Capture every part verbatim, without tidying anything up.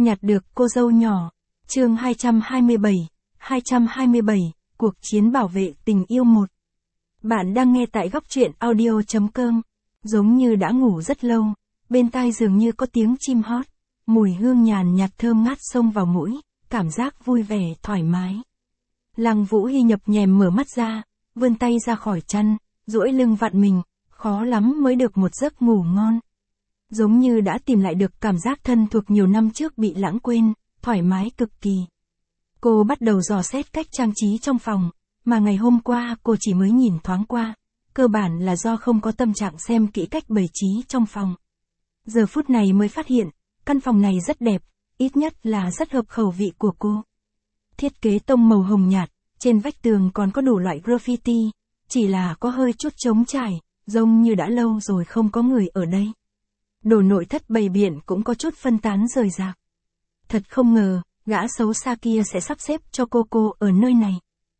Nhặt được cô dâu nhỏ. Chương hai trăm hai mươi bảy, hai trăm hai mươi bảy, cuộc chiến bảo vệ tình yêu một. Bạn đang nghe tại góc truyện audio chấm com. Giống như đã ngủ rất lâu, bên tai dường như có tiếng chim hót, mùi hương nhàn nhạt thơm ngát xông vào mũi, cảm giác vui vẻ, thoải mái. Lăng Vũ Hi nhập nhèm mở mắt ra, vươn tay ra khỏi chăn, duỗi lưng vặn mình, khó lắm mới được một giấc ngủ ngon. Giống như đã tìm lại được cảm giác thân thuộc nhiều năm trước bị lãng quên, thoải mái cực kỳ. Cô bắt đầu dò xét cách trang trí trong phòng, mà ngày hôm qua cô chỉ mới nhìn thoáng qua, cơ bản là do không có tâm trạng xem kỹ cách bày trí trong phòng. Giờ phút này mới phát hiện, căn phòng này rất đẹp, ít nhất là rất hợp khẩu vị của cô. Thiết kế tông màu hồng nhạt, trên vách tường còn có đủ loại graffiti, chỉ là có hơi chút trống trải, giống như đã lâu rồi không có người ở đây. Đồ nội thất bày biện cũng có chút phân tán rời rạc. Thật không ngờ, gã xấu xa kia sẽ sắp xếp cho cô cô ở nơi này.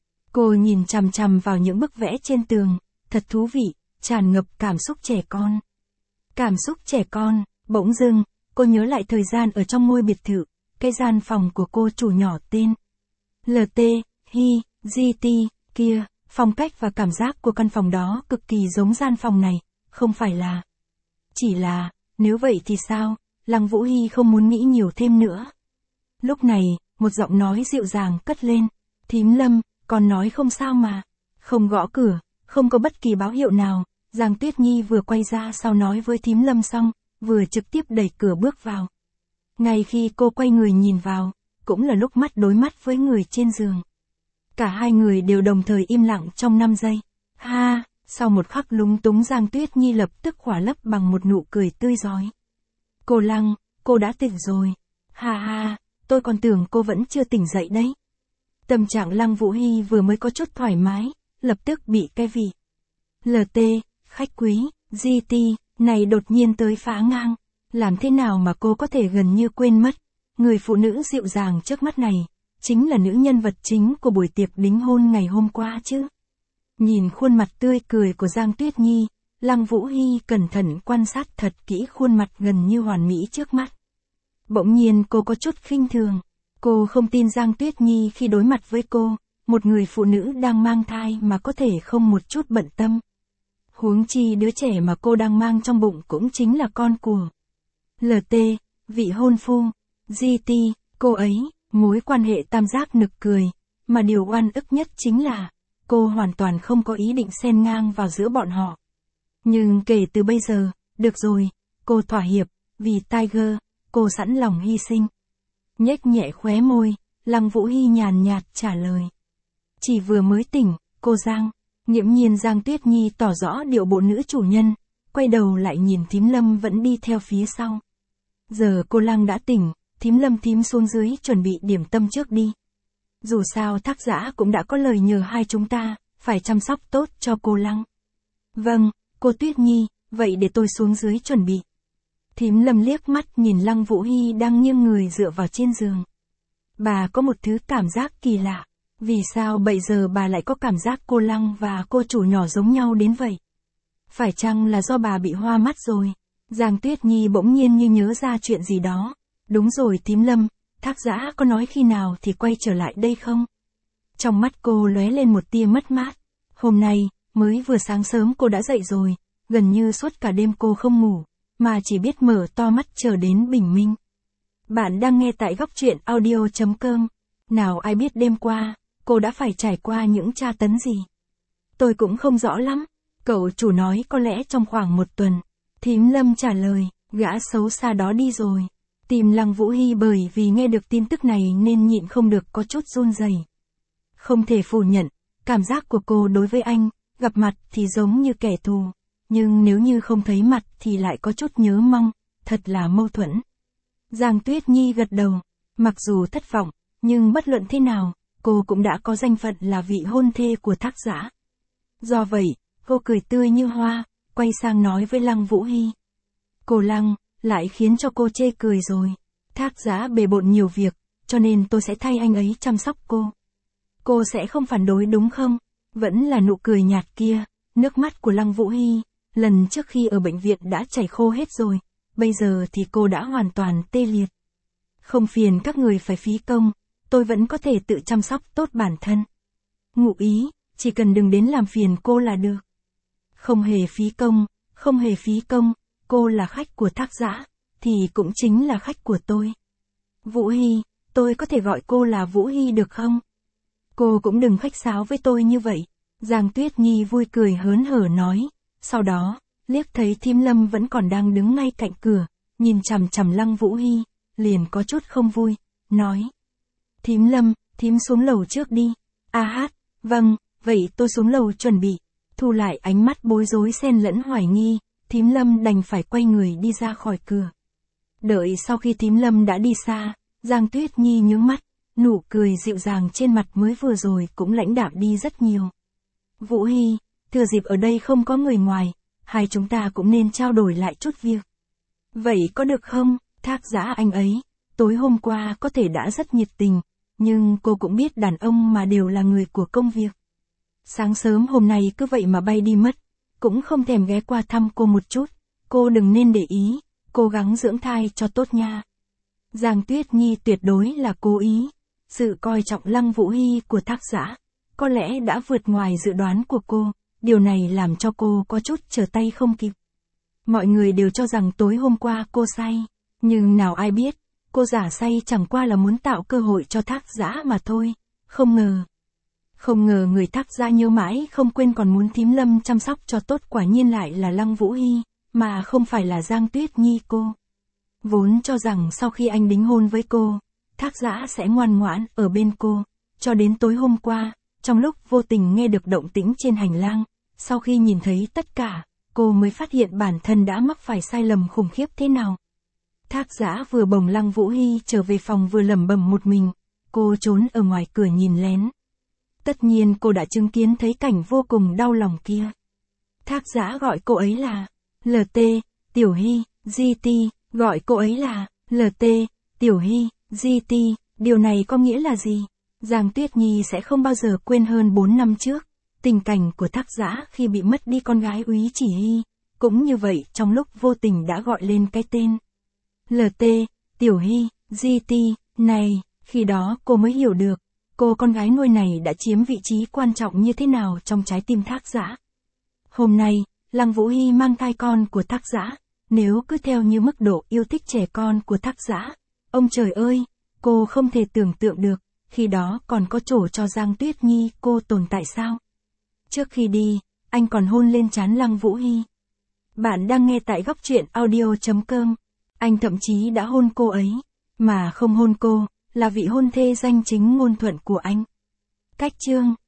Cô nhìn chằm chằm vào những bức vẽ trên tường, thật thú vị, tràn ngập cảm xúc trẻ con. Cảm xúc trẻ con, bỗng dưng, cô nhớ lại thời gian ở trong ngôi biệt thự, cái gian phòng của cô chủ nhỏ tên lờ tê, Hi, giê tê, kia, phong cách và cảm giác của căn phòng đó cực kỳ giống gian phòng này, không phải là. Chỉ là, nếu vậy thì sao, Lăng Vũ Hi không muốn nghĩ nhiều thêm nữa. Lúc này, một giọng nói dịu dàng cất lên, thím Lâm, con nói không sao mà. Không gõ cửa, không có bất kỳ báo hiệu nào, Giang Tuyết Nhi vừa quay ra sau nói với thím Lâm xong, vừa trực tiếp đẩy cửa bước vào. Ngay khi cô quay người nhìn vào, cũng là lúc mắt đối mắt với người trên giường. Cả hai người đều đồng thời im lặng trong năm giây. Ha, sau một khắc lúng túng Giang Tuyết Nhi lập tức khỏa lấp bằng một nụ cười tươi rói. Cô Lăng, cô đã tỉnh rồi. Ha ha, tôi còn tưởng cô vẫn chưa tỉnh dậy đấy. Tâm trạng Lăng Vũ Hi vừa mới có chút thoải mái, lập tức bị cái vị lờ tê, khách quý, giê tê, này đột nhiên tới phá ngang. Làm thế nào mà cô có thể gần như quên mất, người phụ nữ dịu dàng trước mắt này, chính là nữ nhân vật chính của buổi tiệc đính hôn ngày hôm qua chứ. Nhìn khuôn mặt tươi cười của Giang Tuyết Nhi, Lăng Vũ Hi cẩn thận quan sát thật kỹ khuôn mặt gần như hoàn mỹ trước mắt. Bỗng nhiên cô có chút khinh thường. Cô không tin Giang Tuyết Nhi khi đối mặt với cô, một người phụ nữ đang mang thai mà có thể không một chút bận tâm. Huống chi đứa trẻ mà cô đang mang trong bụng cũng chính là con của lờ tê, vị hôn phu, giê tê, cô ấy, mối quan hệ tam giác nực cười, mà điều oan ức nhất chính là, cô hoàn toàn không có ý định xen ngang vào giữa bọn họ. Nhưng kể từ bây giờ, được rồi, cô thỏa hiệp, vì Tiger, cô sẵn lòng hy sinh. Nhếch nhẹ khóe môi, Lăng Vũ Hi nhàn nhạt trả lời. Chỉ vừa mới tỉnh, cô Giang, nghiễm nhiên Giang Tuyết Nhi tỏ rõ điệu bộ nữ chủ nhân, quay đầu lại nhìn thím Lâm vẫn đi theo phía sau. Giờ cô Lăng đã tỉnh, thím Lâm thím xuống dưới chuẩn bị điểm tâm trước đi. Dù sao Thác Dã cũng đã có lời nhờ hai chúng ta, phải chăm sóc tốt cho cô Lăng. Vâng, cô Tuyết Nhi, vậy để tôi xuống dưới chuẩn bị. Thím Lâm liếc mắt nhìn Lăng Vũ Hi đang nghiêng người dựa vào trên giường. Bà có một thứ cảm giác kỳ lạ. Vì sao bây giờ bà lại có cảm giác cô Lăng và cô chủ nhỏ giống nhau đến vậy? Phải chăng là do bà bị hoa mắt rồi? Giang Tuyết Nhi bỗng nhiên như nhớ ra chuyện gì đó. Đúng rồi thím Lâm, Thác Dã có nói khi nào thì quay trở lại đây không? Trong mắt cô lóe lên một tia mất mát. Hôm nay, mới vừa sáng sớm cô đã dậy rồi, gần như suốt cả đêm cô không ngủ, mà chỉ biết mở to mắt chờ đến bình minh. Bạn đang nghe tại góc truyện audio chấm com. Nào ai biết đêm qua, cô đã phải trải qua những tra tấn gì? Tôi cũng không rõ lắm. Cậu chủ nói có lẽ trong khoảng một tuần. Thím Lâm trả lời, gã xấu xa đó đi rồi. Tim Lăng Vũ Hi bởi vì nghe được tin tức này nên nhịn không được có chút run rẩy. Không thể phủ nhận, cảm giác của cô đối với anh, gặp mặt thì giống như kẻ thù, nhưng nếu như không thấy mặt thì lại có chút nhớ mong, thật là mâu thuẫn. Giang Tuyết Nhi gật đầu, mặc dù thất vọng, nhưng bất luận thế nào, cô cũng đã có danh phận là vị hôn thê của Thác Dã. Do vậy, cô cười tươi như hoa, quay sang nói với Lăng Vũ Hi. Cô Lăng, lại khiến cho cô chê cười rồi. Thác Dã bề bộn nhiều việc, cho nên tôi sẽ thay anh ấy chăm sóc cô. Cô sẽ không phản đối đúng không? Vẫn là nụ cười nhạt kia, nước mắt của Lăng Vũ Hi, lần trước khi ở bệnh viện đã chảy khô hết rồi, bây giờ thì cô đã hoàn toàn tê liệt. Không phiền các người phải phí công, tôi vẫn có thể tự chăm sóc tốt bản thân. Ngụ ý, chỉ cần đừng đến làm phiền cô là được. Không hề phí công, không hề phí công, cô là khách của Thác Giã, thì cũng chính là khách của tôi. Vũ Hy, tôi có thể gọi cô là Vũ Hy được không? Cô cũng đừng khách sáo với tôi như vậy. Giang Tuyết Nhi vui cười hớn hở nói, sau đó, liếc thấy Thím Lâm vẫn còn đang đứng ngay cạnh cửa, nhìn chằm chằm Lăng Vũ Hy, liền có chút không vui, nói. Thím Lâm, thím xuống lầu trước đi. A hát, vâng, vậy tôi xuống lầu chuẩn bị. Thu lại ánh mắt bối rối xen lẫn hoài nghi, Thím Lâm đành phải quay người đi ra khỏi cửa. Đợi sau khi Thím Lâm đã đi xa, Giang Tuyết Nhi nhướng mắt, nụ cười dịu dàng trên mặt mới vừa rồi cũng lãnh đạm đi rất nhiều. Vũ Hy, thừa dịp ở đây không có người ngoài, hai chúng ta cũng nên trao đổi lại chút việc. Vậy có được không, Thác Giã anh ấy, tối hôm qua có thể đã rất nhiệt tình, nhưng cô cũng biết đàn ông mà đều là người của công việc. Sáng sớm hôm nay cứ vậy mà bay đi mất, cũng không thèm ghé qua thăm cô một chút, cô đừng nên để ý, cố gắng dưỡng thai cho tốt nha. Giang Tuyết Nhi tuyệt đối là cố ý, sự coi trọng Lăng Vũ Hy của Thác Giã, có lẽ đã vượt ngoài dự đoán của cô, điều này làm cho cô có chút trở tay không kịp. Mọi người đều cho rằng tối hôm qua cô say, nhưng nào ai biết, cô giả say chẳng qua là muốn tạo cơ hội cho Thác Giã mà thôi, không ngờ. Không ngờ người Thác Giã nhớ mãi không quên còn muốn Thím Lâm chăm sóc cho tốt quả nhiên lại là Lăng Vũ Hy, mà không phải là Giang Tuyết Nhi cô. Vốn cho rằng sau khi anh đính hôn với cô, Thác Giã sẽ ngoan ngoãn ở bên cô, cho đến tối hôm qua, trong lúc vô tình nghe được động tĩnh trên hành lang, sau khi nhìn thấy tất cả, cô mới phát hiện bản thân đã mắc phải sai lầm khủng khiếp thế nào. Thác Giã vừa bồng Lăng Vũ Hy trở về phòng vừa lẩm bẩm một mình, cô trốn ở ngoài cửa nhìn lén. Tất nhiên cô đã chứng kiến thấy cảnh vô cùng đau lòng kia. Thác Giã gọi cô ấy là lờ tê, Tiểu Hy, giê tê, gọi cô ấy là lờ tê, Tiểu Hy, giê tê, điều này có nghĩa là gì? Giang Tuyết Nhi sẽ không bao giờ quên hơn bốn năm trước, tình cảnh của Thác Giã khi bị mất đi con gái Úy Chỉ Hy, cũng như vậy trong lúc vô tình đã gọi lên cái tên lờ tê, Tiểu Hy, giê tê, này, khi đó cô mới hiểu được, cô con gái nuôi này đã chiếm vị trí quan trọng như thế nào trong trái tim Thác Giã. Hôm nay, Lăng Vũ Hy mang thai con của Thác Giã, nếu cứ theo như mức độ yêu thích trẻ con của Thác Giã, ông trời ơi, cô không thể tưởng tượng được, khi đó còn có chỗ cho Giang Tuyết Nhi cô tồn tại sao? Trước khi đi, anh còn hôn lên trán Lăng Vũ Hy. Bạn đang nghe tại góc truyện audio chấm com. Anh thậm chí đã hôn cô ấy, mà không hôn cô, là vị hôn thê danh chính ngôn thuận của anh. Cách chương